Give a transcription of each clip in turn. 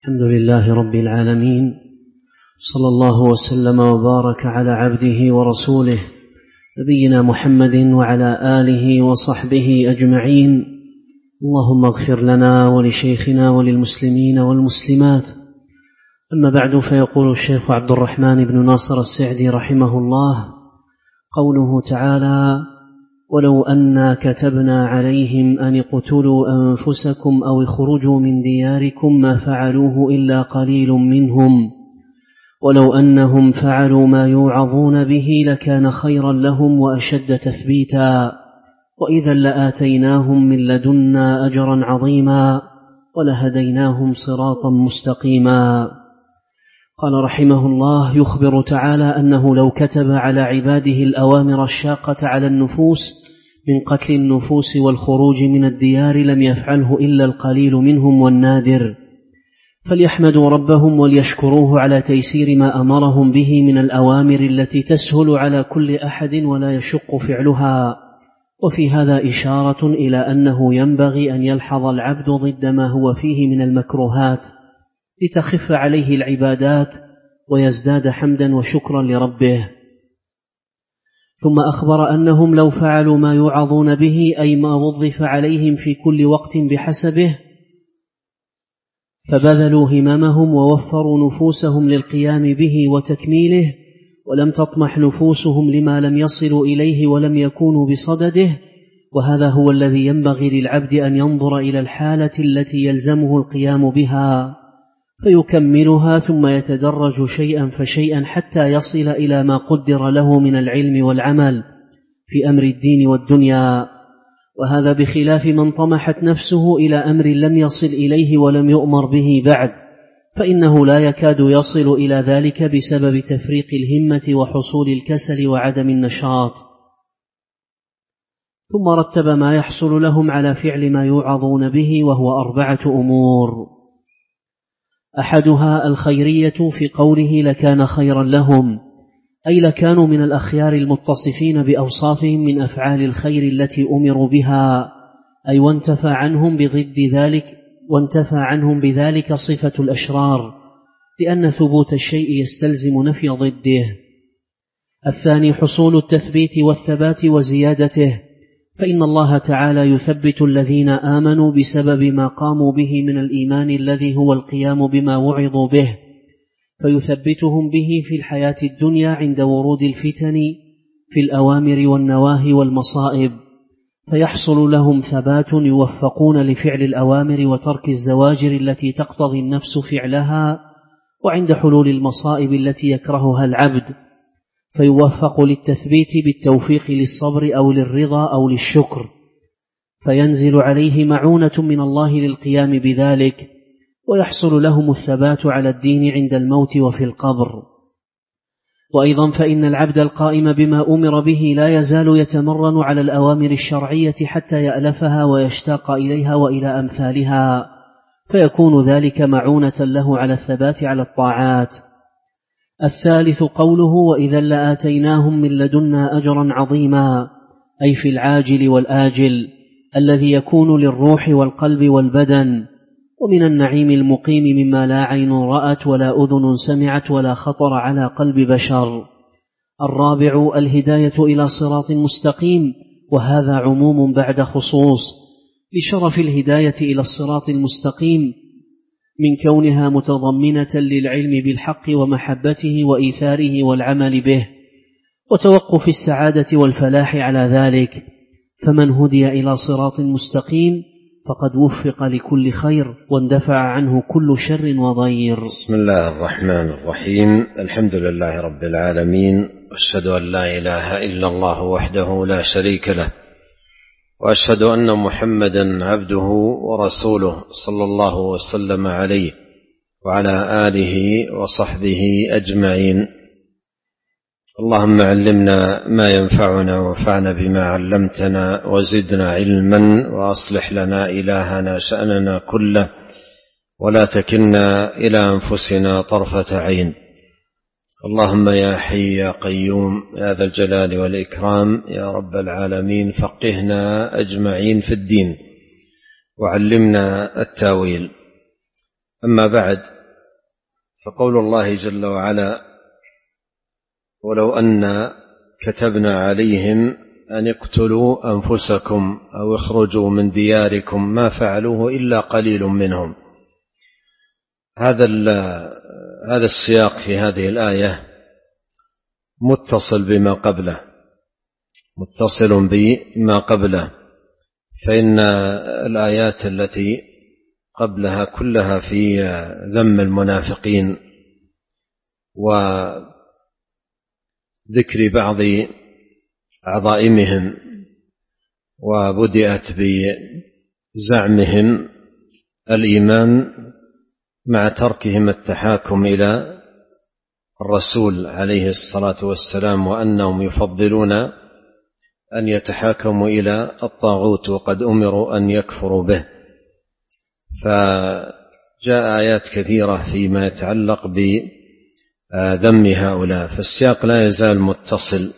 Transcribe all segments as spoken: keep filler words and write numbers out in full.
الحمد لله رب العالمين، صلى الله وسلم وبارك على عبده ورسوله نبينا محمد وعلى آله وصحبه أجمعين. اللهم اغفر لنا ولشيخنا وللمسلمين والمسلمات. أما بعد، فيقول الشيخ عبد الرحمن بن ناصر السعدي رحمه الله: قوله تعالى: ولو أنا كتبنا عليهم أن اقتلوا أنفسكم أو اخرجوا من دياركم ما فعلوه إلا قليل منهم ولو أنهم فعلوا ما يوعظون به لكان خيرا لهم وأشد تثبيتا وإذا لآتيناهم من لدنا أجرا عظيما ولهديناهم صراطا مستقيما. قال رحمه الله: يخبر تعالى أنه لو كتب على عباده الأوامر الشاقة على النفوس من قتل النفوس والخروج من الديار لم يفعله إلا القليل منهم والنادر، فليحمدوا ربهم وليشكروه على تيسير ما أمرهم به من الأوامر التي تسهل على كل أحد ولا يشق فعلها. وفي هذا إشارة إلى أنه ينبغي أن يلحظ العبد ضد ما هو فيه من المكروهات لتخف عليه العبادات ويزداد حمدا وشكرا لربه. ثم أخبر أنهم لو فعلوا ما يوعظون به، أي ما وظف عليهم في كل وقت بحسبه، فبذلوا هممهم ووفروا نفوسهم للقيام به وتكميله، ولم تطمح نفوسهم لما لم يصلوا إليه ولم يكونوا بصدده. وهذا هو الذي ينبغي للعبد أن ينظر إلى الحالة التي يلزمه القيام بها فيكملها، ثم يتدرج شيئا فشيئا حتى يصل إلى ما قدر له من العلم والعمل في أمر الدين والدنيا. وهذا بخلاف من طمحت نفسه إلى أمر لم يصل إليه ولم يؤمر به بعد، فإنه لا يكاد يصل إلى ذلك بسبب تفريق الهمة وحصول الكسل وعدم النشاط. ثم رتب ما يحصل لهم على فعل ما يوعظون به، وهو أربعة أمور: أحدها الخيرية في قوله لكان خيرا لهم، أي لكانوا من الأخيار المتصفين بأوصافهم من أفعال الخير التي أمروا بها، أي وانتفى عنهم بضد ذلك وانتفى عنهم بذلك صفة الأشرار، لأن ثبوت الشيء يستلزم نفي ضده. الثاني حصول التثبيت والثبات وزيادته، فإن الله تعالى يثبت الذين آمنوا بسبب ما قاموا به من الإيمان الذي هو القيام بما وعظوا به، فيثبتهم به في الحياة الدنيا عند ورود الفتن في الأوامر والنواهي والمصائب، فيحصل لهم ثبات يوفقون لفعل الأوامر وترك الزواجر التي تقتضي النفس فعلها، وعند حلول المصائب التي يكرهها العبد فيوفق للتثبيت بالتوفيق للصبر أو للرضا أو للشكر، فينزل عليه معونة من الله للقيام بذلك، ويحصل لهم الثبات على الدين عند الموت وفي القبر. وأيضا فإن العبد القائم بما أمر به لا يزال يتمرن على الأوامر الشرعية حتى يألفها ويشتاق إليها وإلى أمثالها، فيكون ذلك معونة له على الثبات على الطاعات. الثالث قوله وإذا لآتيناهم من لدنا أجرا عظيما، أي في العاجل والآجل الذي يكون للروح والقلب والبدن، ومن النعيم المقيم مما لا عين رأت ولا أذن سمعت ولا خطر على قلب بشر. الرابع الهداية إلى صراط مستقيم، وهذا عموم بعد خصوص، لشرف الهداية إلى الصراط المستقيم من كونها متضمنة للعلم بالحق ومحبته وإيثاره والعمل به، وتوقف السعادة والفلاح على ذلك. فمن هدي إلى صراط مستقيم فقد وفق لكل خير واندفع عنه كل شر وضير. بسم الله الرحمن الرحيم. الحمد لله رب العالمين، وأشهد أن لا إله إلا الله وحده لا شريك له، وأشهد أن محمدا عبده ورسوله صلى الله وسلم عليه وعلى آله وصحبه أجمعين. اللهم علمنا ما ينفعنا وانفعنا بما علمتنا وزدنا علما، وأصلح لنا إلهنا شأننا كله، ولا تكلنا إلى أنفسنا طرفة عين. اللهم يا حي يا قيوم يا ذا الجلال والإكرام يا رب العالمين، فقهنا أجمعين في الدين وعلمنا التاويل. أما بعد، فقول الله جل وعلا: ولو أن كتبنا عليهم أن اقتلوا أنفسكم أو اخرجوا من دياركم ما فعلوه إلا قليل منهم. هذا هذا السياق في هذه الآية متصل بما قبله متصل بما قبله فإن الآيات التي قبلها كلها في ذم المنافقين وذكر بعض عظائمهم، وبدأت بزعمهم الإيمان مع تركهم التحاكم إلى الرسول عليه الصلاة والسلام، وأنهم يفضلون أن يتحاكموا إلى الطاغوت وقد أمروا أن يكفروا به. فجاء آيات كثيرة فيما يتعلق بذم هؤلاء، فالسياق لا يزال متصل.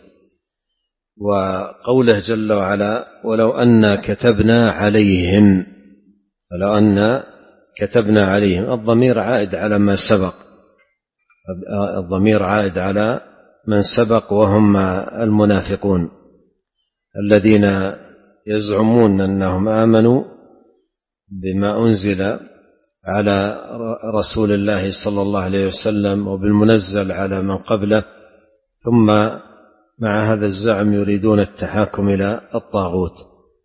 وقوله جل وعلا: ولو أن كتبنا عليهم، ولو أن كتبنا عليهم، الضمير عائد على ما سبق، الضمير عائد على من سبق وهم المنافقون الذين يزعمون أنهم آمنوا بما أنزل على رسول الله صلى الله عليه وسلم وبالمنزل على من قبله، ثم مع هذا الزعم يريدون التحاكم إلى الطاغوت.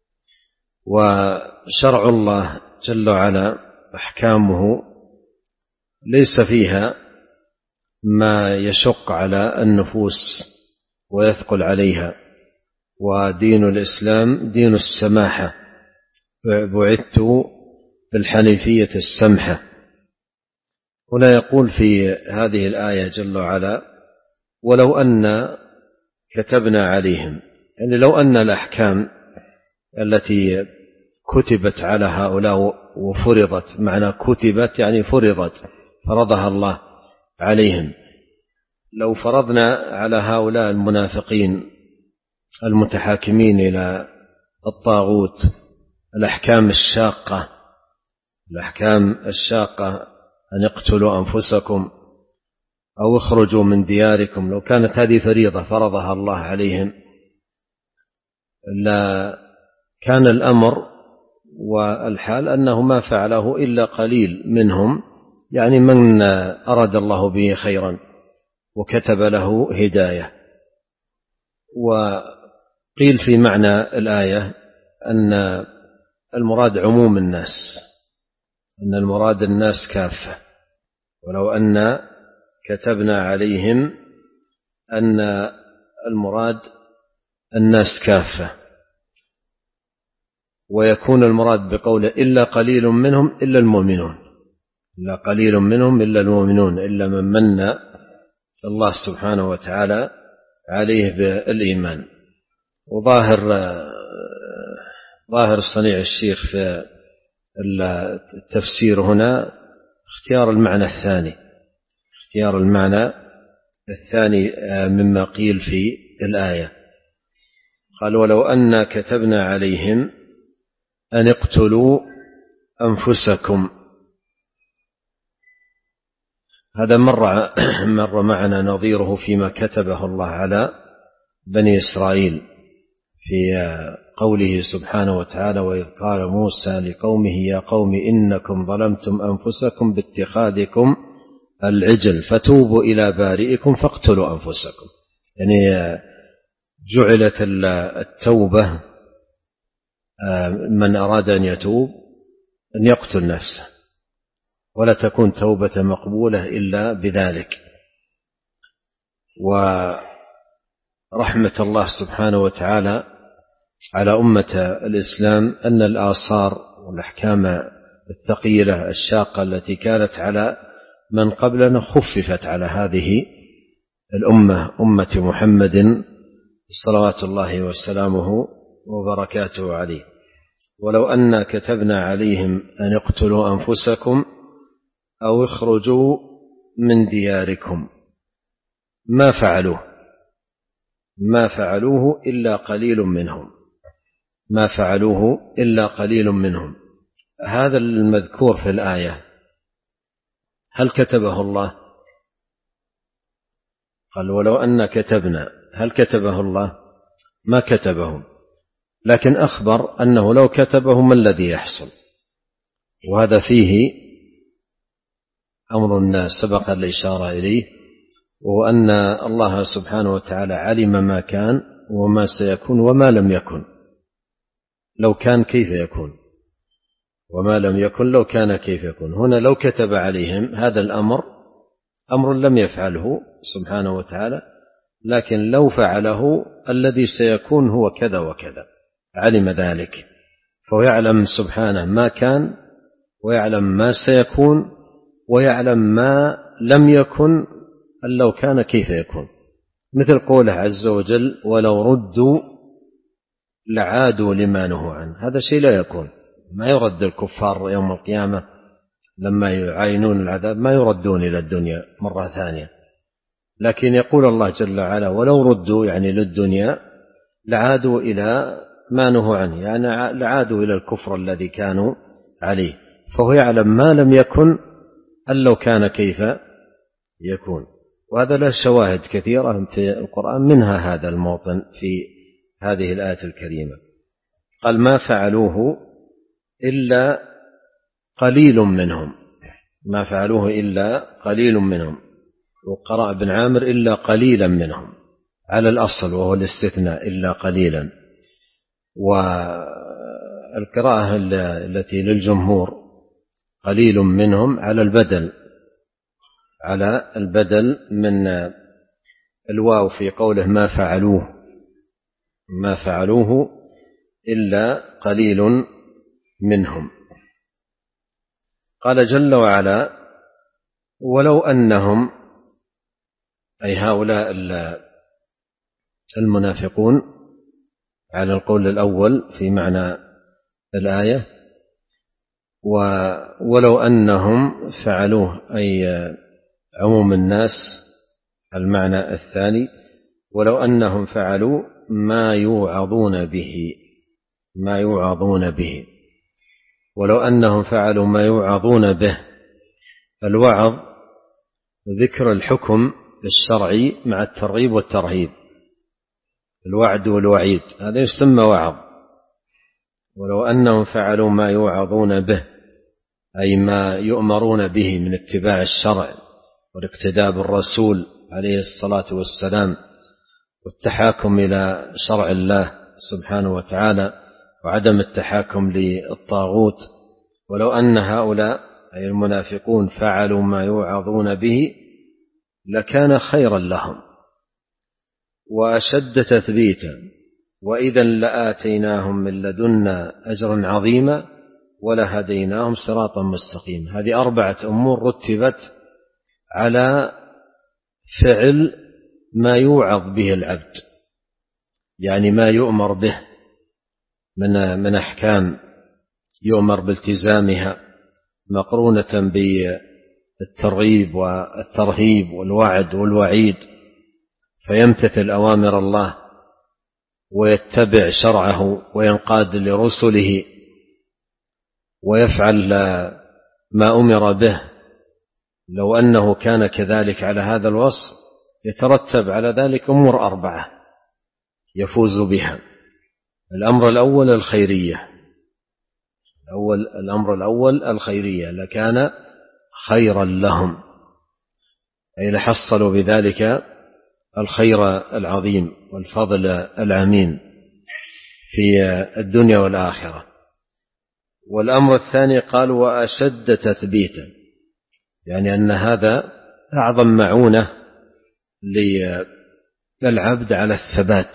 وشرع الله جل وعلا أحكامه ليس فيها ما يشق على النفوس ويثقل عليها، ودين الإسلام دين السماحة، بعثت بالحنيفية السمحة. هنا يقول في هذه الآية جل وعلا: ولو أن كتبنا عليهم، يعني لو أن الأحكام التي كتبت على هؤلاء وفرضت، معنى كتبت يعني فرضت، فرضها الله عليهم، لو فرضنا على هؤلاء المنافقين المتحاكمين إلى الطاغوت الأحكام الشاقة الأحكام الشاقة أن اقتلوا أنفسكم أو اخرجوا من دياركم، لو كانت هذه فريضة فرضها الله عليهم لا كان الأمر والحال أنه ما فعله إلا قليل منهم، يعني من أراد الله به خيرا وكتب له هداية. وقيل في معنى الآية أن المراد عموم الناس، أن المراد الناس كافة. ولو أن كتبنا عليهم أن المراد الناس كافة، ويكون المراد بقوله إلا قليل منهم إلا المؤمنون، إلا قليل منهم إلا المؤمنون، إلا من من الله سبحانه وتعالى عليه بالإيمان. وظاهر ظاهر صنيع الشيخ في التفسير هنا اختيار المعنى الثاني اختيار المعنى الثاني مما قيل في الآية. قال: ولو أن كتبنا عليهم أن اقتلوا أنفسكم. هذا مر مر معنا نظيره فيما كتبه الله على بني إسرائيل في قوله سبحانه وتعالى: وإذ قال موسى لقومه يا قوم إنكم ظلمتم أنفسكم باتخاذكم العجل فتوبوا إلى بارئكم فاقتلوا أنفسكم. يعني جعلت التوبة من أراد أن يتوب أن يقتل نفسه، ولا تكون توبة مقبولة إلا بذلك. ورحمة الله سبحانه وتعالى على أمة الإسلام أن الآثار والأحكام الثقيلة الشاقة التي كانت على من قبلنا خففت على هذه الأمة، أمة محمد صلوات الله وسلامه وبركاته عليه. ولو أن كتبنا عليهم أن اقتلوا أنفسكم أو اخرجوا من دياركم ما فعلوه ما فعلوه إلا قليل منهم ما فعلوه إلا قليل منهم. هذا المذكور في الآية هل كتبه الله؟ قال ولو أن كتبنا، هل كتبه الله؟ ما كتبه، لكن أخبر أنه لو كتبه ما الذي يحصل. وهذا فيه أمر سبق الإشارة إليه، وهو أن الله سبحانه وتعالى علم ما كان وما سيكون وما لم يكن. لو كان كيف يكون، وما لم يكن لو كان كيف يكون. هنا لو كتب عليهم هذا الأمر أمر لم يفعله سبحانه وتعالى، لكن لو فعله الذي سيكون هو كذا وكذا، علم ذلك. فهو يعلم سبحانه ما كان، ويعلم ما سيكون، ويعلم ما لم يكن أن لو كان كيف يكون. مثل قوله عز وجل ولو ردوا لعادوا لما نهوا عنه، هذا شيء لا يكون. ما يرد الكفار يوم القيامة لما يعاينون العذاب، ما يردون إلى الدنيا مرة ثانية، لكن يقول الله جل وعلا ولو ردوا يعني للدنيا لعادوا إلى ما نهوا عنه، يعني لعادوا إلى الكفر الذي كانوا عليه. فهو يعلم ما لم يكن أن لو كان كيف يكون. وهذا له شواهد كثيرة في القرآن، منها هذا الموطن في هذه الآية الكريمة. قال ما فعلوه إلا قليل منهم، ما فعلوه إلا قليل منهم. وقرأ ابن عامر إلا قليلا منهم على الأصل وهو الاستثناء، إلا قليلا. والقراءة التي للجمهور قليل منهم على البدل، على البدل من الواو في قوله ما فعلوه، ما فعلوه إلا قليل منهم. قال جل وعلا ولو أنهم، أي هؤلاء المنافقون على القول الأول في معنى الآية، ولو أنهم فعلوه أي عموم الناس المعنى الثاني، ولو أنهم فعلوا ما يوعظون به، ما يوعظون به، ولو أنهم فعلوا ما يوعظون به. الوعظ ذكر الحكم الشرعي مع الترغيب والترهيب، الوعد والوعيد، هذا يسمى وعظ. ولو أنهم فعلوا ما يوعظون به أي ما يؤمرون به من اتباع الشرع والاقتداء بالرسول عليه الصلاة والسلام والتحاكم إلى شرع الله سبحانه وتعالى وعدم التحاكم للطاغوت. ولو أن هؤلاء أي المنافقون فعلوا ما يوعظون به لكان خيرا لهم وأشد تثبيتا، وإذا لآتيناهم من لدنا أجرا عظيما ولهديناهم صراطا مستقيما. هذه أربعة أمور رتبت على فعل ما يوعظ به العبد، يعني ما يؤمر به من من أحكام يؤمر بالتزامها مقرونة بالترغيب والترهيب والوعد والوعيد، فيمتثل أوامر الله ويتبع شرعه وينقاد لرسله ويفعل ما أمر به. لو أنه كان كذلك على هذا الوصف يترتب على ذلك أمور أربعة يفوز بها. الأمر الأول الخيرية، الأول الأمر الأول الخيرية لكان خيرا لهم، أي لحصلوا بذلك الخير العظيم والفضل العميم في الدنيا والآخرة. والأمر الثاني قال وأشد تثبيتا، يعني أن هذا أعظم معونة للعبد على الثبات.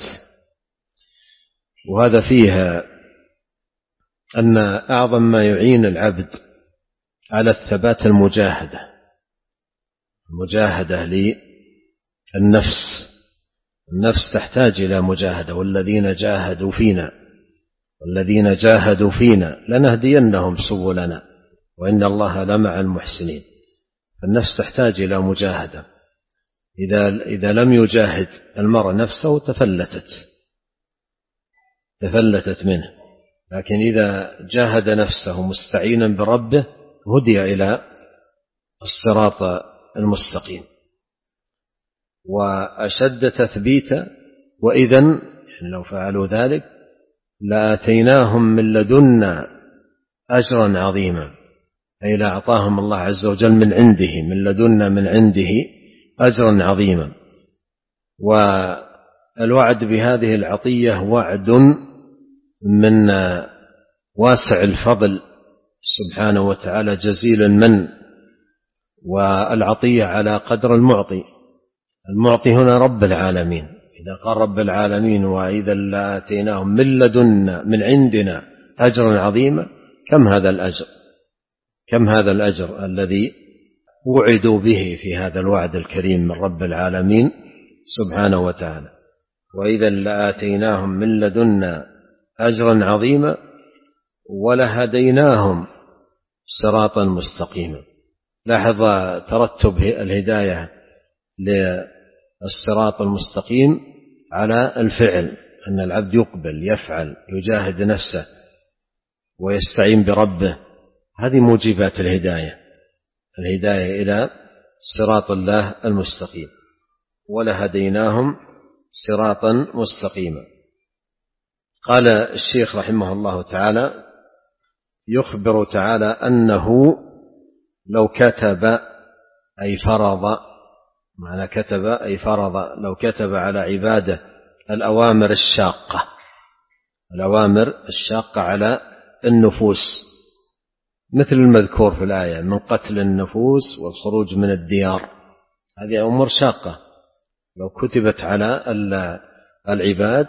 وهذا فيها أن أعظم ما يعين العبد على الثبات المجاهدة، المجاهدة للنفس. النفس تحتاج إلى مجاهدة، والذين جاهدوا فينا والذين جاهدوا فينا لنهدينهم سبلنا وإن الله لمع المحسنين. فالنفس تحتاج إلى مجاهدة، إذا إذا لم يجاهد المرء نفسه تفلتت تفلتت منه، لكن إذا جاهد نفسه مستعينا بربه هدي إلى الصراط المستقيم وأشد تثبيتا. وإذن لو فعلوا ذلك لآتيناهم من لدنا أجرا عظيما، أي لأعطاهم الله عز وجل من عنده، من لدنا من عنده أجرا عظيما. والوعد بهذه العطية وعد من واسع الفضل سبحانه وتعالى جزيل المن، والعطية على قدر المعطي. المعطي هنا رب العالمين، إذا قال رب العالمين وإذا لآتيناهم من لدنا من عندنا أجرا عظيما، كم هذا الأجر، كم هذا الأجر الذي وعدوا به في هذا الوعد الكريم من رب العالمين سبحانه وتعالى. وإذا لآتيناهم من لدنا أجرا عظيما ولهديناهم صراطا مستقيما. لاحظ ترتب الهداية للصراط المستقيم على الفعل، أن العبد يقبل يفعل يجاهد نفسه ويستعين بربه، هذه موجبات الهداية، الهداية إلى صراط الله المستقيم. ولهديناهم صراطا مستقيما. قال الشيخ رحمه الله تعالى: يخبر تعالى أنه لو كتب أي فرض، معنى كتب أي فرض، لو كتب على عباده الأوامر الشاقة، الأوامر الشاقة على النفوس، مثل المذكور في الآية من قتل النفوس والخروج من الديار، هذه أمور شاقة لو كتبت على العباد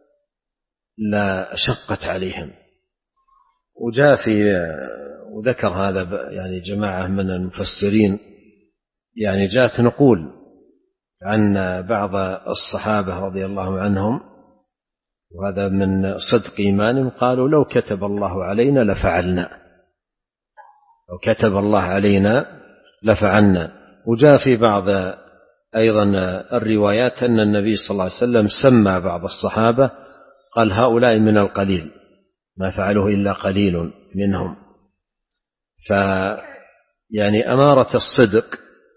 لا شقت عليهم. وجاء في وذكر هذا يعني جماعة من المفسرين، يعني جاءت نقول عن بعض الصحابة رضي الله عنهم، وهذا من صدق إيمانهم، قالوا لو كتب الله علينا لفعلنا، لو كتب الله علينا لفعلنا. وجاء في بعض أيضا الروايات أن النبي صلى الله عليه وسلم سمى بعض الصحابة قال هؤلاء من القليل، ما فعلوه إلا قليل منهم. فيعني أمارة الصدق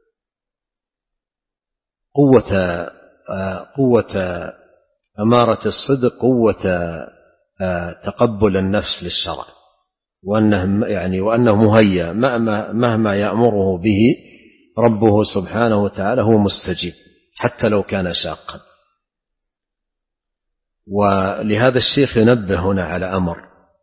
قوة قوة أمارة الصدق قوة تقبل النفس للشرع، وأنه يعني وأنه مهيأ مهما يأمره به ربه سبحانه وتعالى هو مستجيب حتى لو كان شاقا. ولهذا الشيخ ينبه هنا على أمر،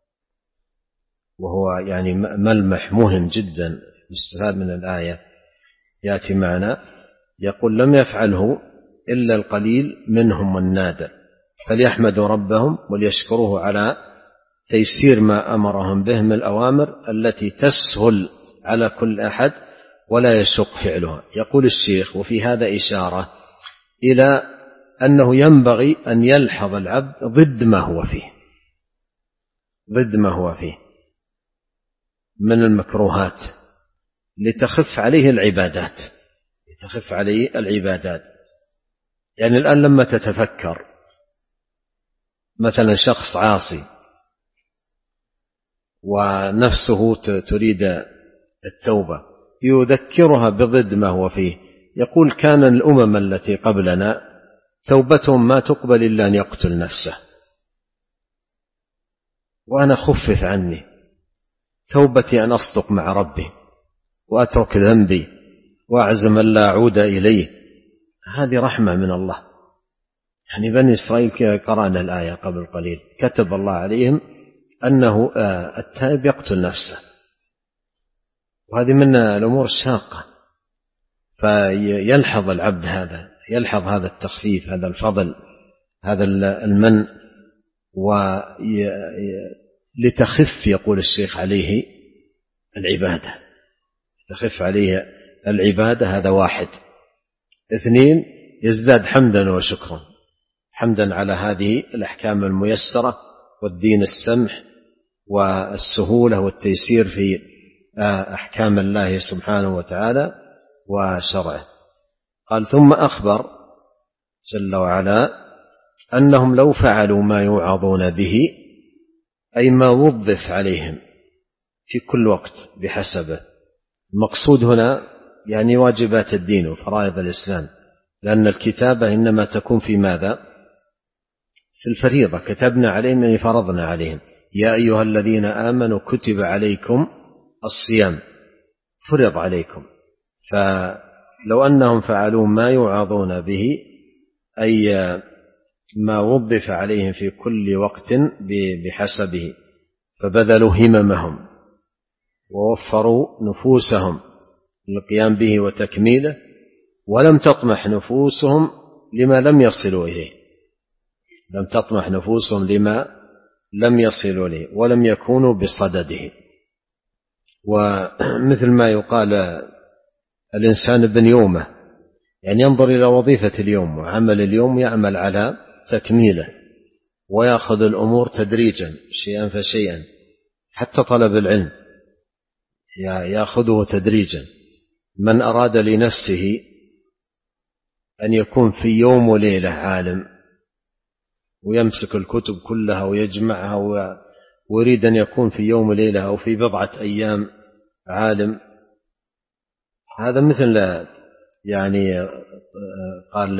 وهو يعني ملمح مهم جدا يستفاد من الآية، يأتي معنا يقول لم يفعله إلا القليل منهم والنادر، فليحمدوا ربهم وليشكروه على تيسير ما أمرهم به من الأوامر التي تسهل على كل أحد ولا يشق فعلها. يقول الشيخ: وفي هذا إشارة إلى أنه ينبغي أن يلحظ العبد ضد ما هو فيه، ضد ما هو فيه من المكروهات لتخف عليه العبادات، لتخف عليه العبادات. يعني الآن لما تتفكر مثلا شخص عاصي ونفسه تريد التوبة، يذكرها بضد ما هو فيه، يقول كان الأمم التي قبلنا توبتهم ما تقبل إلا أن يقتل نفسه، وأنا خفف عني توبتي أن أصدق مع ربي وأترك ذنبي وأعزم أن لا أعود إليه. هذه رحمة من الله. يعني بني إسرائيل قرأنا الآية قبل قليل كتب الله عليهم أنه التائب يقتل نفسه، وهذه من الأمور الشاقة. فيلحظ العبد هذا، يلحظ هذا التخفيف، هذا الفضل، هذا المن، ولتخف يقول الشيخ عليه العبادة، تخف عليه العبادة. هذا واحد. اثنين، يزداد حمدا وشكرا، حمدا على هذه الأحكام الميسرة والدين السمح والسهولة والتيسير في أحكام الله سبحانه وتعالى وشرعه. قال: ثم أخبر جل وعلا أنهم لو فعلوا ما يوعظون به، أي ما وظف عليهم في كل وقت بحسبه. المقصود هنا يعني واجبات الدين وفرائض الإسلام، لأن الكتابة إنما تكون في ماذا؟ في الفريضة. كتبنا عليهم يعني فرضنا عليهم. يا أيها الذين آمنوا كتب عليكم الصيام، فرض عليكم. فلو أنهم فعلوا ما يوعظون به، أي ما وظف عليهم في كل وقت بحسبه، فبذلوا هممهم ووفروا نفوسهم للقيام به وتكميله، ولم تطمح نفوسهم لما لم يصلوا إليه، لم تطمح نفوسهم لما لم يصلوا إليه ولم يكونوا بصدده. ومثل ما يقال الإنسان ابن يومه، يعني ينظر إلى وظيفة اليوم وعمل اليوم، يعمل على تكميله ويأخذ الأمور تدريجا شيئا فشيئا. حتى طلب العلم يأخذه تدريجا. من أراد لنفسه أن يكون في يوم وليلة عالم ويمسك الكتب كلها ويجمعها، ويريد أن يكون في يوم وليلة أو في بضعة أيام عالم، هذا مثل يعني قال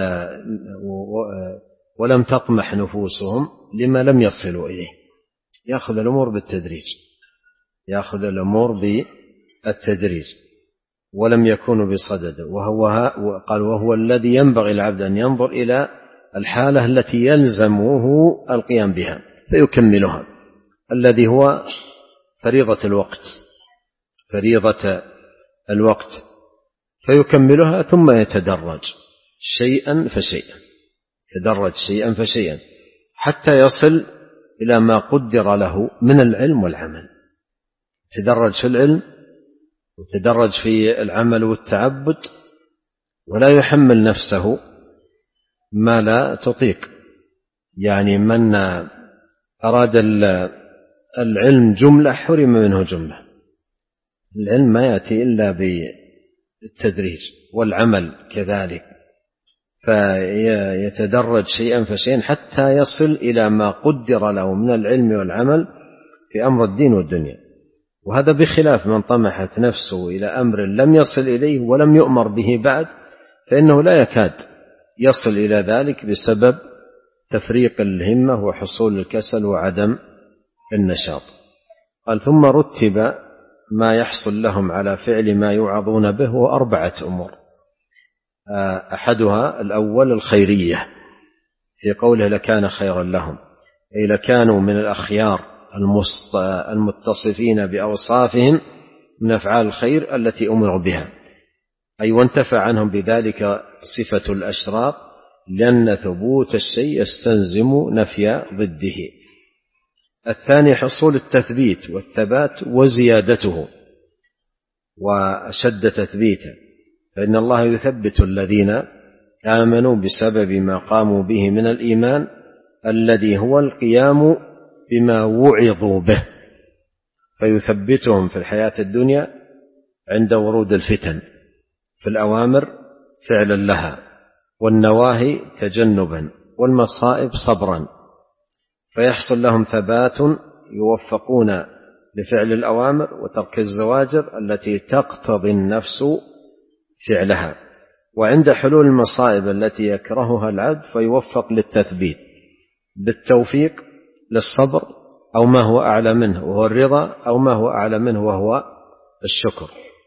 ولم تطمح نفوسهم لما لم يصلوا إليه. يأخذ الأمور بالتدريج، يأخذ الأمور بالتدريج ولم يكونوا بصدد. وهو قال وهو الذي ينبغي العبد أن ينظر إلى الحالة التي يلزمه القيام بها فيكملها، الذي هو فريضة الوقت، فريضة الوقت فيكملها، ثم يتدرج شيئا فشيئا، يتدرج شيئا فشيئا حتى يصل إلى ما قدر له من العلم والعمل. يتدرج في العلم ويتدرج في العمل والتعبد، ولا يحمل نفسه ما لا تطيق. يعني من أراد العلم جملة حرم منه جملة. العلم ما يأتي إلا بالتدريج، والعمل كذلك، فيتدرج شيئا فشيئا حتى يصل إلى ما قدر له من العلم والعمل في أمر الدين والدنيا. وهذا بخلاف من طمحت نفسه إلى أمر لم يصل إليه ولم يؤمر به بعد، فإنه لا يكاد يصل إلى ذلك بسبب تفريق الهمة وحصول الكسل وعدم النشاط. قال ثم رتب ما يحصل لهم على فعل ما يوعظون به وأربعة أمور. أحدها الأول الخيرية، في قوله لكان خيرا لهم، أي لكانوا من الأخيار المتصفين بأوصافهم من أفعال الخير التي أمروا بها، أي وانتفع عنهم بذلك صفة الأشرار، لأن ثبوت الشيء يستلزم نفي ضده. الثاني حصول التثبيت والثبات وزيادته وأشد تثبيتا، فإن الله يثبت الذين آمنوا بسبب ما قاموا به من الإيمان الذي هو القيام بما وعظوا به، فيثبتهم في الحياة الدنيا عند ورود الفتن، في الأوامر فعلا لها، والنواهي تجنبا، والمصائب صبرا، فيحصل لهم ثبات يوفقون لفعل الأوامر وترك الزواجر التي تقتضي النفس فعلها، وعند حلول المصائب التي يكرهها العبد فيوفق للتثبيت بالتوفيق للصبر أو ما هو أعلى منه وهو الرضا، أو ما هو أعلى منه وهو الشكر،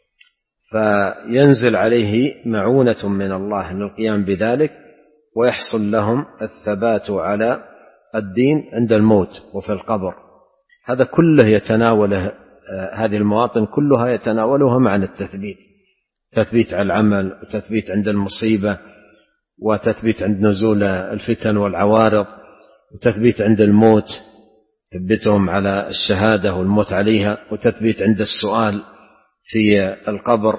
فينزل عليه معونة من الله للقيام بذلك، ويحصل لهم الثبات على الدين عند الموت وفي القبر. هذا كله يتناوله، هذه المواطن كلها يتناولها معنى التثبيت، تثبيت على العمل، وتثبيت عند المصيبة، وتثبيت عند نزول الفتن والعوارض، وتثبيت عند الموت تثبتهم على الشهادة والموت عليها، وتثبيت عند السؤال في القبر.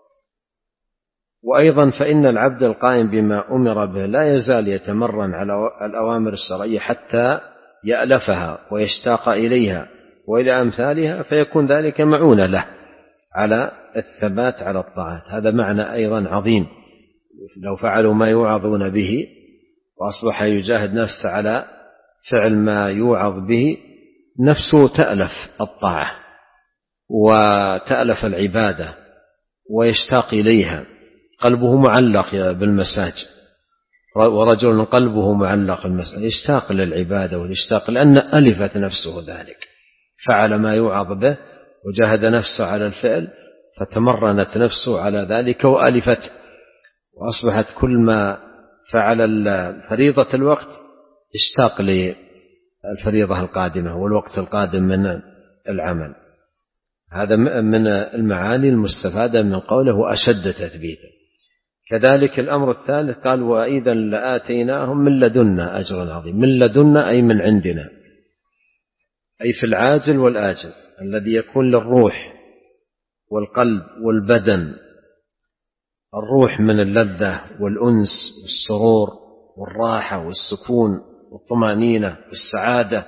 وأيضا فإن العبد القائم بما أمر به لا يزال يتمرن على الأوامر الشرعية حتى يألفها ويشتاق إليها وإلى أمثالها، فيكون ذلك معونة له على الثبات على الطاعات. هذا معنى أيضا عظيم. لو فعلوا ما يوعظون به وأصبح يجاهد نفسه على فعل ما يوعظ به، نفسه تألف الطاعة وتألف العبادة ويشتاق إليها، قلبه معلق بالمساجد، ورجل قلبه معلق بالمساجد يشتاق للعبادة ويشتاق لأن ألفت نفسه ذلك، فعل ما يوعظ به وجاهد نفسه على الفعل فتمرنت نفسه على ذلك وألفت، وأصبحت كل ما فعل فريضة الوقت اشتاق للفريضة القادمة والوقت القادم من العمل. هذا من المعاني المستفادة من قوله وأشد تثبيتا. كذلك الأمر الثالث قال وإذا لآتيناهم من لدنا أجرا عظيما. من لدنا أي من عندنا، أي في العاجل والآجل الذي يكون للروح والقلب والبدن. الروح من اللذة والأنس والسرور والراحة والسكون والطمأنينة والسعادة،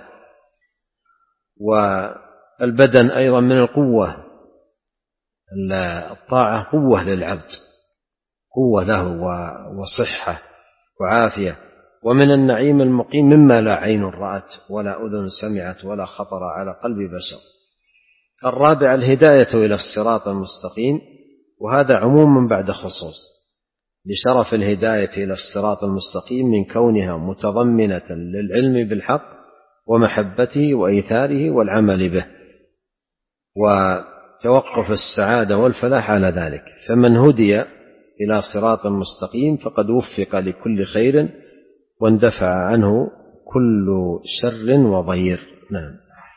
والبدن أيضا من القوة. الطاعة قوة للعبد، قوة له وصحة وعافية. ومن النعيم المقيم مما لا عين رأت ولا أذن سمعت ولا خطر على قلب بشر. الرابع الهداية إلى الصراط المستقيم، وهذا عموم بعد خصوص لشرف الهداية إلى الصراط المستقيم من كونها متضمنة للعلم بالحق ومحبته وإيثاره والعمل به وتوقف السعادة والفلاح على ذلك. فمن هدي إلى صراط مستقيم فقد وفق لكل خير واندفع عنه كل شر وضير. نعم.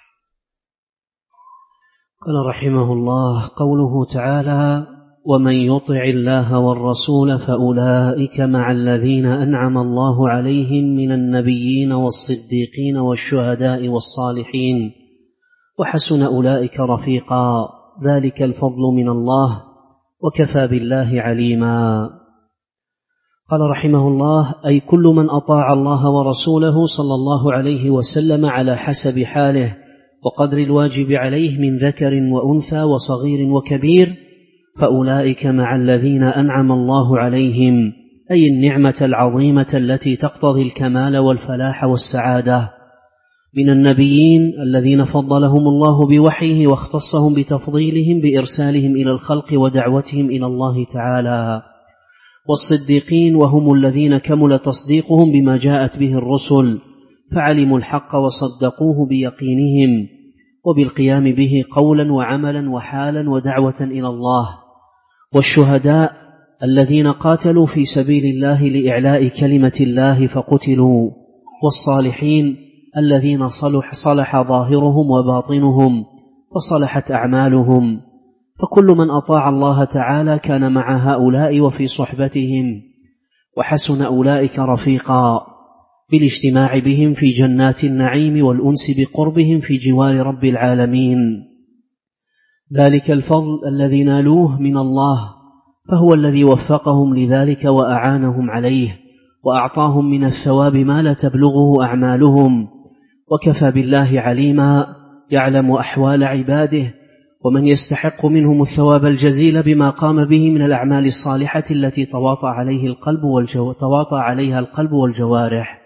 قال رحمه الله قوله تعالى ومن يطع الله والرسول فأولئك مع الذين أنعم الله عليهم من النبيين والصديقين والشهداء والصالحين وحسن أولئك رفيقا ذلك الفضل من الله وكفى بالله عليما. قال رحمه الله أي كل من أطاع الله ورسوله صلى الله عليه وسلم على حسب حاله وقدر الواجب عليه من ذكر وأنثى وصغير وكبير، فأولئك مع الذين أنعم الله عليهم، أي النعمة العظيمة التي تقتضي الكمال والفلاح والسعادة، من النبيين الذين فضلهم الله بوحيه واختصهم بتفضيلهم بإرسالهم إلى الخلق ودعوتهم إلى الله تعالى، والصديقين وهم الذين كمل تصديقهم بما جاءت به الرسل فعلموا الحق وصدقوه بيقينهم وبالقيام به قولا وعملا وحالا ودعوة إلى الله، والشهداء الذين قاتلوا في سبيل الله لإعلاء كلمة الله فقتلوا، والصالحين الذين صلح, صلح ظاهرهم وباطنهم فصلحت أعمالهم. فكل من أطاع الله تعالى كان مع هؤلاء وفي صحبتهم، وحسن أولئك رفيقا بالاجتماع بهم في جنات النعيم والأنس بقربهم في جوار رب العالمين. ذلك الفضل الذي نالوه من الله، فهو الذي وفقهم لذلك وأعانهم عليه وأعطاهم من الثواب ما لا تبلغه أعمالهم، وكفى بالله عليما يعلم أحوال عباده ومن يستحق منهم الثواب الجزيل بما قام به من الأعمال الصالحة التي تواطى عليه القلب والجو... تواطى عليها القلب والجوارح.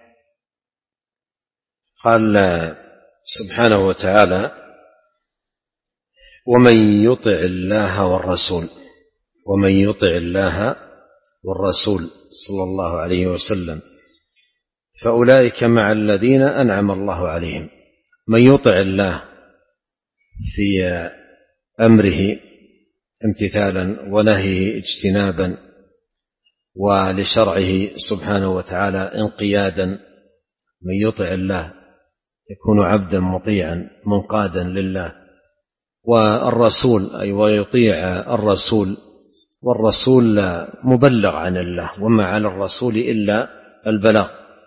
قال سبحانه وتعالى ومن يطع الله والرسول، ومن يطع الله والرسول صلى الله عليه وسلم فأولئك مع الذين أنعم الله عليهم. من يطع الله في أمره امتثالا ونهيه اجتنابا ولشرعه سبحانه وتعالى انقيادا، من يطع الله يكون عبدا مطيعا منقادا لله. والرسول أي ويطيع الرسول، والرسول مبلغ عن الله وما على الرسول إلا البلاغ،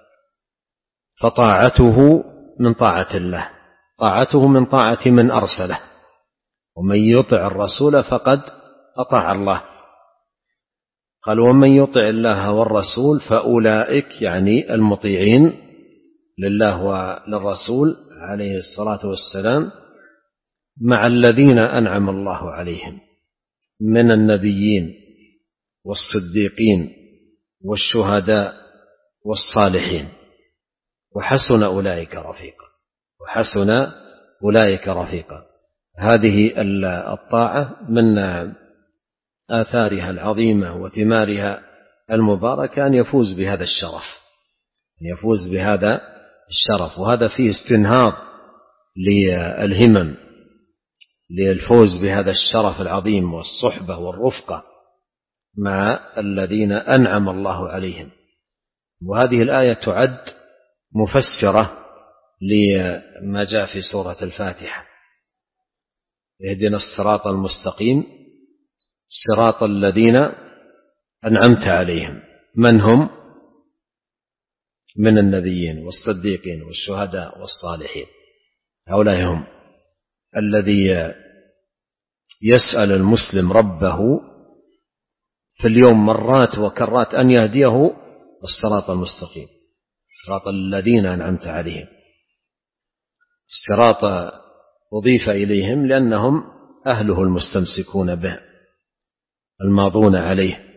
فطاعته من طاعة الله، طاعته من طاعة من أرسله. ومن يطع الرسول فقد أطاع الله. قال ومن يطع الله والرسول فأولئك يعني المطيعين لله وللرسول عليه الصلاة والسلام مع الذين أنعم الله عليهم من النبيين والصديقين والشهداء والصالحين وحسن أولئك رفيقا، وحسن أولئك رفيقا. هذه الطاعة من آثارها العظيمة وثمارها المباركة أن يفوز بهذا الشرف، أن يفوز بهذا الشرف. وهذا فيه استنهاض للهمم للفوز بهذا الشرف العظيم والصحبة والرفقة مع الذين أنعم الله عليهم. وهذه الآية تعد مفسرة لما جاء في سورة الفاتحة: اهدنا الصراط المستقيم صراط الذين أنعمت عليهم. من هم؟ من النبيين والصديقين والشهداء والصالحين. هؤلاء هم الذي يسأل المسلم ربه في اليوم مرات وكرات أن يهديه الصراط المستقيم، صراط الذين أنعمت عليهم. الصراط أضيف إليهم لأنهم أهله المستمسكون به الماضون عليه.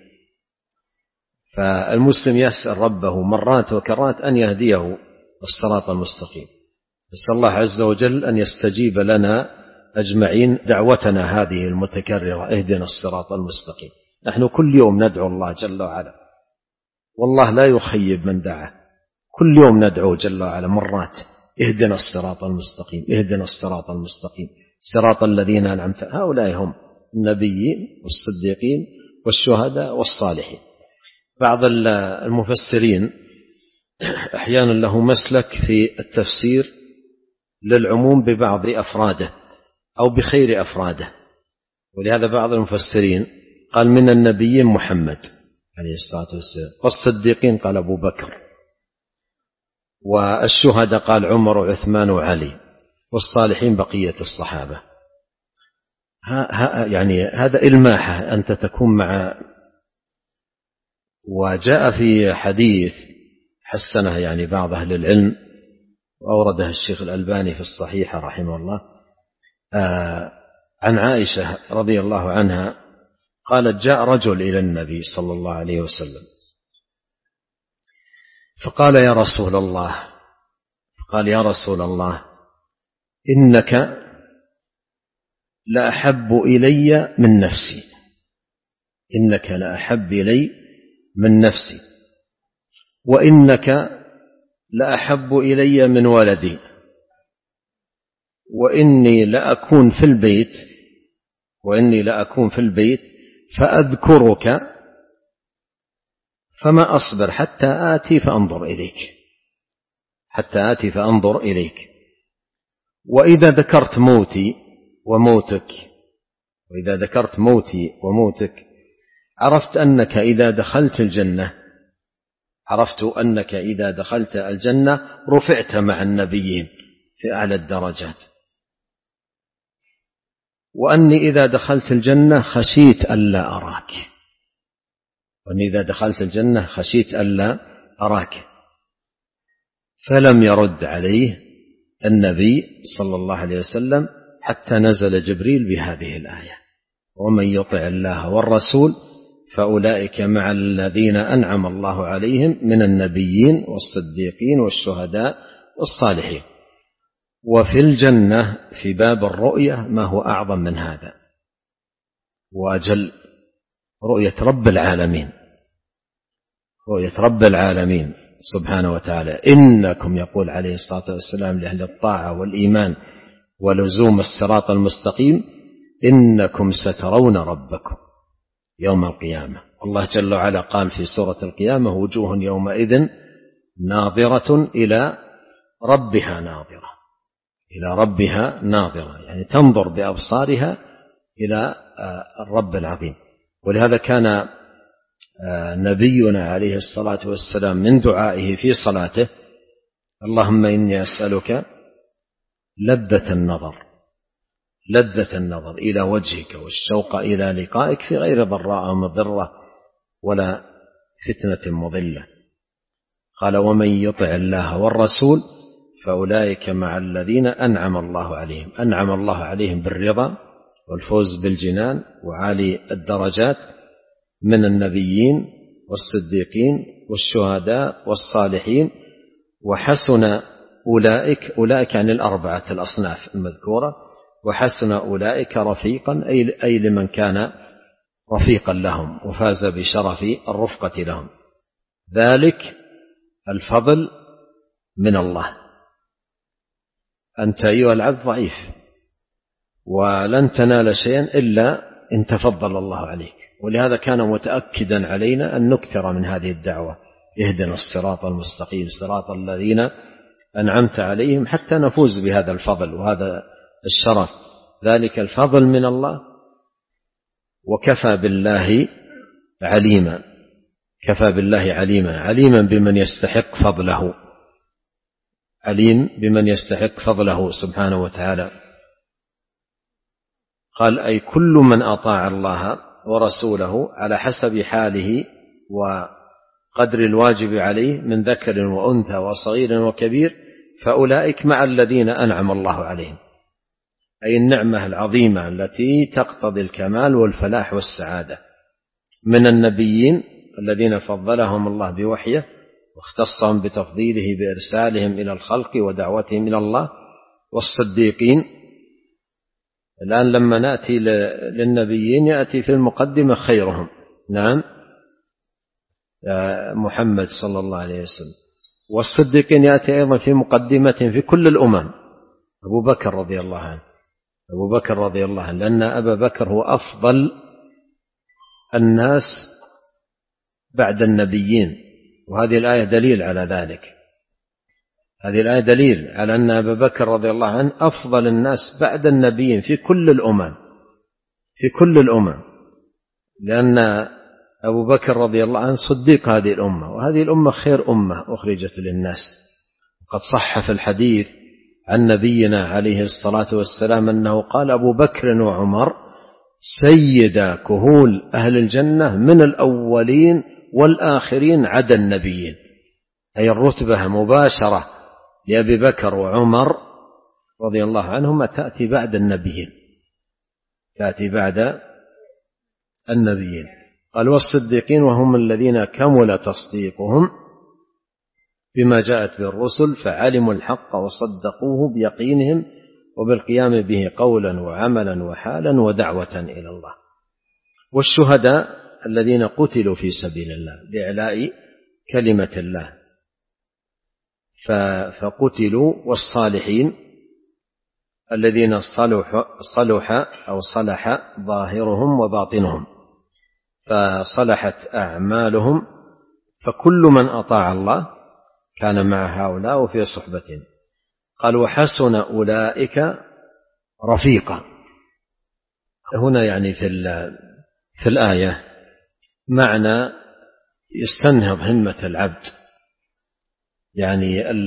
فالمسلم يسأل ربه مرات وكرات أن يهديه الصراط المستقيم. نسأل الله عز وجل أن يستجيب لنا أجمعين دعوتنا هذه المتكررة: اهدنا الصراط المستقيم. نحن كل يوم ندعو الله جل وعلا، والله لا يخيب من دعا. كل يوم ندعو جل وعلا مرات: اهدنا الصراط المستقيم، اهدنا الصراط المستقيم، صراط الذين أنعمت. هؤلاء هم النبيين والصديقين والشهداء والصالحين. بعض المفسرين أحيانا له مسلك في التفسير للعموم ببعض أفراده أو بخير أفراده، ولهذا بعض المفسرين قال من النبيين محمد عليه الصلاة والسلام، والصديقين قال أبو بكر، والشهداء قال عمر وعثمان وعلي، والصالحين بقية الصحابة. ها ها يعني هذا إلماحة أنت تكون مع. وجاء في حديث حسنه يعني بعض أهل العلم وأورده الشيخ الألباني في الصحيحة رحمه الله آه عن عائشة رضي الله عنها قالت: جاء رجل إلى النبي صلى الله عليه وسلم فقال: يا رسول الله قال يا رسول الله إنك لأحب إلي من نفسي، إنك لأحب إلي من نفسي، وإنك لأحب إلي من ولدي، وإني لأكون في البيت وإني لأكون في البيت فأذكرك فما أصبر حتى آتي فأنظر إليك حتى آتي فأنظر إليك وإذا ذكرت موتي وموتك وإذا ذكرت موتي وموتك عرفت أنك إذا دخلت الجنة عرفت أنك إذا دخلت الجنة رفعت مع النبيين في أعلى الدرجات، وأني إذا دخلت الجنة خشيت ألا أراك وأني إذا دخلت الجنة خشيت ألا أراك. فلم يرد عليه النبي صلى الله عليه وسلم حتى نزل جبريل بهذه الآية: ومن يطع الله والرسول فأولئك مع الذين أنعم الله عليهم من النبيين والصديقين والشهداء والصالحين. وفي الجنة في باب الرؤية ما هو أعظم من هذا وأجل: رؤية رب العالمين رؤية رب العالمين سبحانه وتعالى. إنكم يقول عليه الصلاة والسلام لأهل الطاعة والإيمان ولزوم الصراط المستقيم: إنكم سترون ربكم يوم القيامة. الله جل وعلا قال في سورة القيامة: وجوه يومئذ ناظرة إلى ربها ناظرة إلى ربها ناظرة يعني تنظر بأبصارها إلى الرب العظيم. ولهذا كان نبينا عليه الصلاة والسلام من دعائه في صلاته: اللهم إني أسألك لذة النظر لذة النظر إلى وجهك والشوق إلى لقائك في غير ضراء مضرة ولا فتنة مضلة. قال: ومن يطع الله والرسول فأولئك مع الذين أنعم الله عليهم أنعم الله عليهم بالرضا والفوز بالجنان وعالي الدرجات من النبيين والصديقين والشهداء والصالحين وحسن أولئك أولئك عن الأربعة الأصناف المذكورة وحسن أولئك رفيقا أي لمن كان رفيقا لهم وفاز بشرف الرفقة لهم. ذلك الفضل من الله. أنت أيها العبد ضعيف ولن تنال شيئا إلا إن تفضل الله عليك، ولهذا كان متأكدا علينا أن نكثر من هذه الدعوة: اهدنا الصراط المستقيم صراط الذين أنعمت عليهم، حتى نفوز بهذا الفضل وهذا الشرف. ذلك الفضل من الله، وكفى بالله عليما. كفى بالله عليما، عليما بمن يستحق فضله، عليم بمن يستحق فضله سبحانه وتعالى. قال: أي كل من أطاع الله ورسوله على حسب حاله وقدر الواجب عليه من ذكر وأنثى وصغير وكبير، فأولئك مع الذين أنعم الله عليهم، أي النعمة العظيمة التي تقتضي الكمال والفلاح والسعادة، من النبيين الذين فضلهم الله بوحيه واختصهم بتفضيله بإرسالهم إلى الخلق ودعوتهم إلى الله، والصديقين. الآن لما نأتي للنبيين يأتي في المقدمة خيرهم، نعم، محمد صلى الله عليه وسلم. والصديقين يأتي أيضا في مقدمة في كل الأمم، أبو بكر رضي الله عنه، أبو بكر رضي الله عنه، لأن أبا بكر هو أفضل الناس بعد النبيين، وهذه الآية دليل على ذلك. هذه الآية دليل على أن أبا بكر رضي الله عنه أفضل الناس بعد النبيين في كل الأمم، في كل الأمم، لأن أبو بكر رضي الله عنه صديق هذه الأمة، وهذه الأمة خير أمة أخرجت للناس. وقد صح في الحديث عن نبينا عليه الصلاة والسلام أنه قال: أبو بكر وعمر سيدا كهول أهل الجنة من الأولين والآخرين عدا النبيين، أي الرتبة مباشرة لأبي بكر وعمر رضي الله عنهما تأتي بعد النبيين، تأتي بعد النبيين. قال: والصديقين وهم الذين كمل تصديقهم بما جاءت به الرسل فعلموا الحق وصدقوه بيقينهم وبالقيام به قولا وعملا وحالا ودعوة إلى الله. والشهداء الذين قتلوا في سبيل الله لإعلاء كلمة الله فقتلوا، والصالحين الذين صلح, صلح أو صلح ظاهرهم وباطنهم فصلحت أعمالهم، فكل من أطاع الله كان مع هؤلاء في صحبتهم. قال: وحسن أولئك رفيقا. هنا يعني في, في الآية معنى يستنهض همة العبد، يعني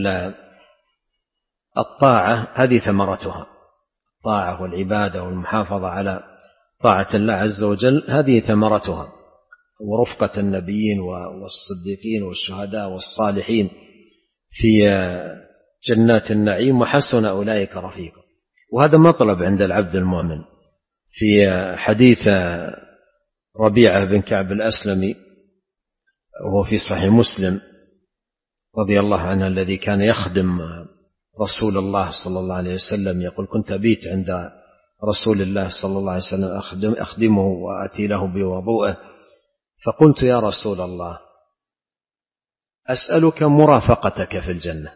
الطاعة هذه ثمرتها، الطاعة والعبادة والمحافظة على طاعة الله عز وجل هذه ثمرتها، ورفقة النبيين والصديقين والشهداء والصالحين في جنات النعيم، وحسن أولئك رفيقا. وهذا مطلب عند العبد المؤمن. في حديث ربيعة بن كعب الأسلمي وهو في صحيح مسلم رضي الله عنه الذي كان يخدم رسول الله صلى الله عليه وسلم، يقول: كنت أبيت عند رسول الله صلى الله عليه وسلم أخدم أخدمه وأتي له بوضوءه، فقلت: يا رسول الله أسألك مرافقتك في الجنة،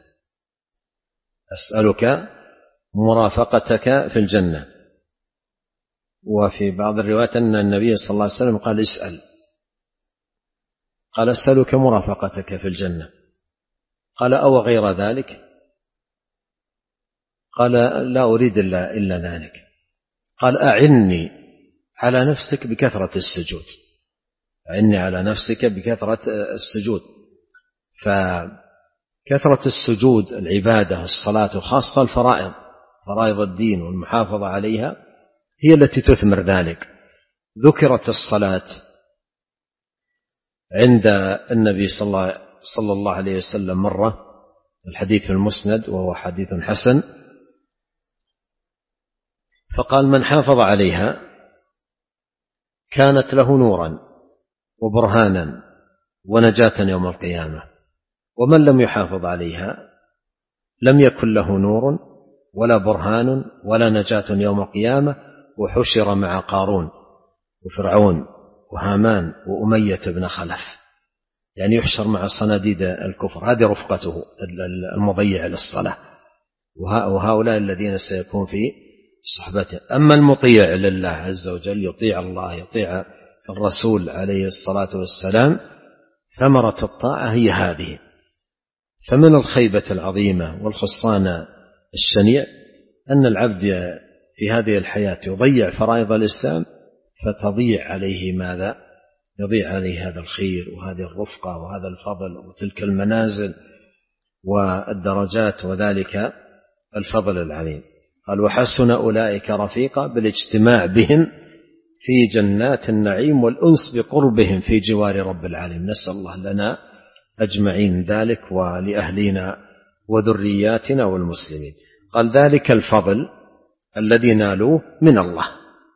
أسألك مرافقتك في الجنة. وفي بعض الروايات أن النبي صلى الله عليه وسلم قال: اسأل. قال: أسألك مرافقتك في الجنة. قال: أو غير ذلك؟ قال: لا أريد إلا, إلا ذلك. قال: أعني على نفسك بكثرة السجود، أعني على نفسك بكثرة السجود. فكثرة السجود العبادة الصلاة، وخاصة الفرائض، فرائض الدين والمحافظة عليها هي التي تثمر ذلك. ذكرت الصلاة عند النبي صلى الله عليه وسلم مرة، الحديث المسند وهو حديث حسن، فقال: من حافظ عليها كانت له نورا وبرهانا ونجاة يوم القيامة، ومن لم يحافظ عليها لم يكن له نور ولا برهان ولا نجاة يوم القيامة، وحشر مع قارون وفرعون وهامان وأمية بن خلف، يعني يحشر مع صناديد الكفر. هذه رفقته المضيع للصلاة، وهؤلاء الذين سيكون في صحبته. أما المطيع لله عز وجل، يطيع الله يطيع الرسول عليه الصلاة والسلام، ثمرة الطاعة هي هذه. فمن الخيبة العظيمة والخسران الشنيع أن العبد في هذه الحياة يضيع فرائض الإسلام، فتضيع عليه ماذا؟ يضيع عليه هذا الخير وهذه الرفقة وهذا الفضل وتلك المنازل والدرجات وذلك الفضل العظيم. قال: وحسن أولئك رفيقا، بالاجتماع بهم في جنات النعيم والأنس بقربهم في جوار رب العالمين. نسأل الله لنا أجمعين ذلك ولأهلنا وذرياتنا والمسلمين. قال: ذلك الفضل الذي نالوه من الله،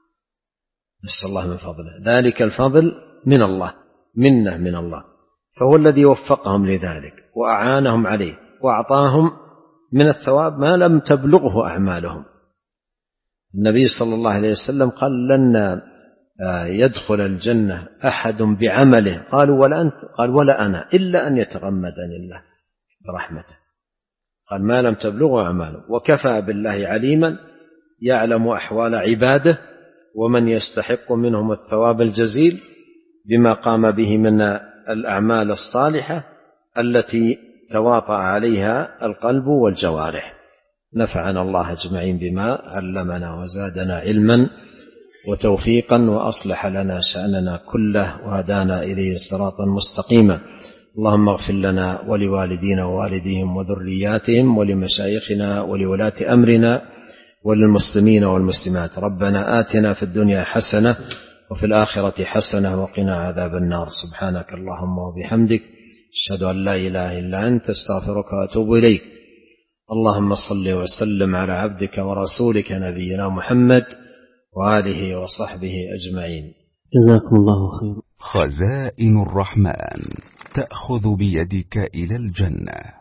نسأل الله من فضله. ذلك الفضل من الله، منه من الله، فهو الذي وفقهم لذلك وأعانهم عليه وأعطاهم من الثواب ما لم تبلغه أعمالهم. النبي صلى الله عليه وسلم قال: لن يدخل الجنة أحد بعمله، قالوا: ولا أنت؟ قال: ولا أنا، إلا أن يتغمدني الله برحمته. قال: ما لم تبلغه أعماله، وكفى بالله عليما يعلم أحوال عباده ومن يستحق منهم الثواب الجزيل بما قام به من الأعمال الصالحة التي تواطأ عليها القلب والجوارح. نفعنا الله أجمعين بما علمنا وزادنا علما وتوفيقا، وأصلح لنا شأننا كله وهدانا إليه صراطا مستقيما. اللهم اغفر لنا ولوالدينا ووالديهم وذرياتهم ولمشايخنا ولولاة أمرنا وللمسلمين والمسلمات. ربنا آتنا في الدنيا حسنة وفي الآخرة حسنة وقنا عذاب النار. سبحانك اللهم وبحمدك، أشهد أن لا إله إلا أنت، استغفرك وأتوب إليك. اللهم صل وسلم على عبدك ورسولك نبينا محمد وآله وصحبه أجمعين. جزاكم الله خيرا. خزائن الرحمن تأخذ بيدك إلى الجنة.